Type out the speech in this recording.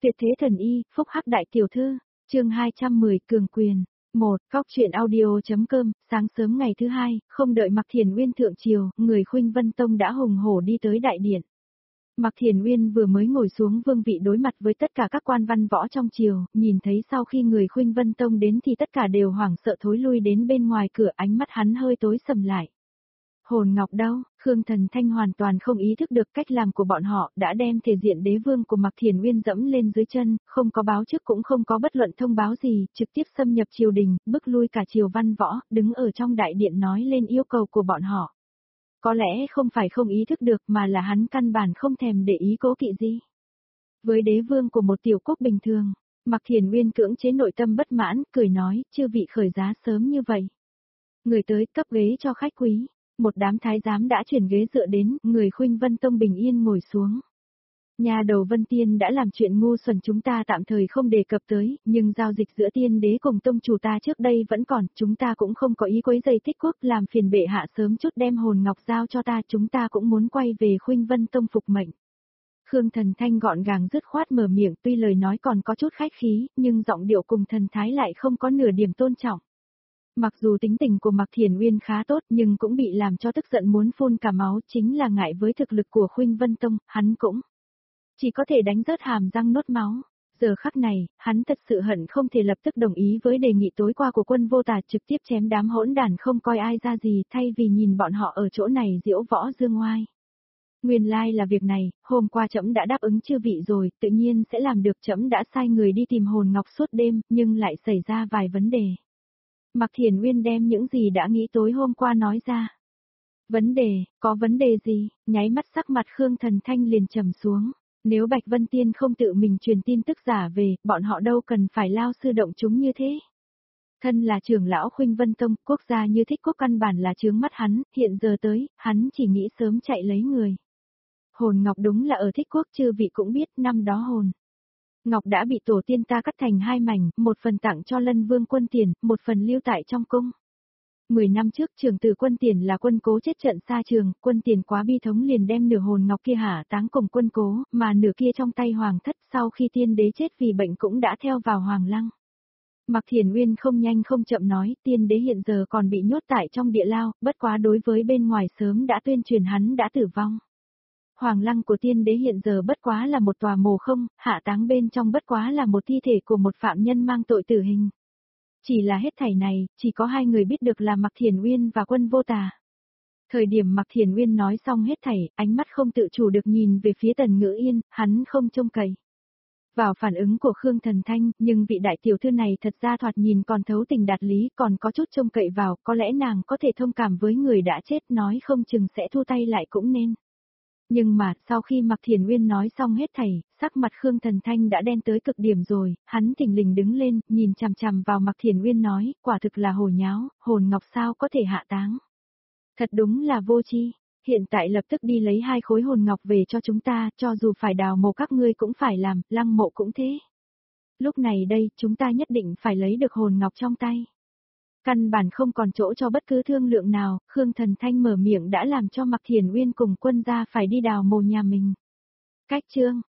Tuyệt thế thần y, phúc hắc đại tiểu thư, chương 210 cường quyền. Cóc truyện audio.com, sáng sớm ngày thứ hai, không đợi Mạc Thiền Uyên thượng triều, người Khuynh Vân Tông đã hùng hổ đi tới đại điện. Mạc Thiền Uyên vừa mới ngồi xuống vương vị đối mặt với tất cả các quan văn võ trong triều, nhìn thấy sau khi người Khuynh Vân Tông đến thì tất cả đều hoảng sợ thối lui đến bên ngoài cửa, ánh mắt hắn hơi tối sầm lại. Hồn ngọc đâu? Khương Thần Thanh hoàn toàn không ý thức được cách làm của bọn họ, đã đem thể diện đế vương của Mạc Thiền Uyên dẫm lên dưới chân, không có báo trước cũng không có bất luận thông báo gì, trực tiếp xâm nhập triều đình, bức lui cả triều văn võ, đứng ở trong đại điện nói lên yêu cầu của bọn họ. Có lẽ không phải không ý thức được mà là hắn căn bản không thèm để ý cố kỵ gì. Với đế vương của một tiểu quốc bình thường, Mạc Thiền Uyên cưỡng chế nội tâm bất mãn, cười nói, chư vị khởi giá sớm như vậy. Người tới cấp ghế cho khách quý. Một đám thái giám đã chuyển ghế dựa đến, người Khuynh Vân Tông bình yên ngồi xuống. Nhà đầu Vân Tiên đã làm chuyện ngu xuẩn chúng ta tạm thời không đề cập tới, nhưng giao dịch giữa tiên đế cùng tông chủ ta trước đây vẫn còn, chúng ta cũng không có ý quấy rầy Thích Quốc, làm phiền bệ hạ sớm chút đem hồn ngọc giao cho ta, chúng ta cũng muốn quay về Khuynh Vân Tông phục mệnh. Khương Thần Thanh gọn gàng dứt khoát mở miệng, tuy lời nói còn có chút khách khí, nhưng giọng điệu cùng thần thái lại không có nửa điểm tôn trọng. Mặc dù tính tình của Mạc Thiền Uyên khá tốt nhưng cũng bị làm cho tức giận muốn phun cả máu, chính là ngại với thực lực của Khuynh Vân Tông, hắn cũng chỉ có thể đánh rớt hàm răng nuốt máu. Giờ khắc này, hắn thật sự hận không thể lập tức đồng ý với đề nghị tối qua của Quân Vô Tà, trực tiếp chém đám hỗn đản không coi ai ra gì, thay vì nhìn bọn họ ở chỗ này diễu võ dương oai. Nguyên lai là việc này, hôm qua trẫm đã đáp ứng chư vị rồi, tự nhiên sẽ làm được, trẫm đã sai người đi tìm hồn ngọc suốt đêm, nhưng lại xảy ra vài vấn đề. Mạc Thiền Uyên đem những gì đã nghĩ tối hôm qua nói ra. Vấn đề, có vấn đề gì? Nháy mắt sắc mặt Khương Thần Thanh liền trầm xuống. Nếu Bạch Vân Tiên không tự mình truyền tin tức giả về, bọn họ đâu cần phải lao sư động chúng như thế. Thân là trưởng lão Khuynh Vân Tông, quốc gia như Thích Quốc căn bản là chướng mắt hắn, hiện giờ tới, hắn chỉ nghĩ sớm chạy lấy người. Hồn ngọc đúng là ở Thích Quốc, chư vị cũng biết, năm đó hồn ngọc đã bị tổ tiên ta cắt thành hai mảnh, một phần tặng cho Lân Vương Quân Tiền, một phần lưu tại trong cung. 10 năm trước trưởng tử Quân Tiền là quân cố chết trận xa trường, Quân Tiền quá bi thống liền đem nửa hồn ngọc kia hả táng cùng quân cố, mà nửa kia trong tay hoàng thất, sau khi tiên đế chết vì bệnh cũng đã theo vào hoàng lăng. Mạc Thiền Uyên không nhanh không chậm nói, tiên đế hiện giờ còn bị nhốt tại trong địa lao, bất quá đối với bên ngoài sớm đã tuyên truyền hắn đã tử vong. Hoàng lăng của tiên đế hiện giờ bất quá là một tòa mồ không, hạ táng bên trong bất quá là một thi thể của một phạm nhân mang tội tử hình. Chỉ là hết thảy này, chỉ có hai người biết được là Mạc Thiền Uyên và Quân Vô Tà. Thời điểm Mạc Thiền Uyên nói xong hết thảy, ánh mắt không tự chủ được nhìn về phía Tần Ngữ Yên, hắn không trông cậy vào phản ứng của Khương Thần Thanh, nhưng vị đại tiểu thư này thật ra thoạt nhìn còn thấu tình đạt lý, còn có chút trông cậy vào, có lẽ nàng có thể thông cảm với người đã chết, nói không chừng sẽ thu tay lại cũng nên. Nhưng mà, sau khi Mạc Thiền Uyên nói xong hết thảy, sắc mặt Khương Thần Thanh đã đen tới cực điểm rồi, hắn thình lình đứng lên, nhìn chằm chằm vào Mạc Thiền Uyên nói, quả thực là hồ nháo, hồn ngọc sao có thể hạ táng. Thật đúng là vô tri, hiện tại lập tức đi lấy 2 khối hồn ngọc về cho chúng ta, cho dù phải đào mộ các ngươi cũng phải làm, lăng mộ cũng thế. Lúc này đây, chúng ta nhất định phải lấy được hồn ngọc trong tay. Căn bản không còn chỗ cho bất cứ thương lượng nào, Khương Thần Thanh mở miệng đã làm cho Mạc Thiền Uyên cùng quân gia phải đi đào mồ nhà mình. Cách chương,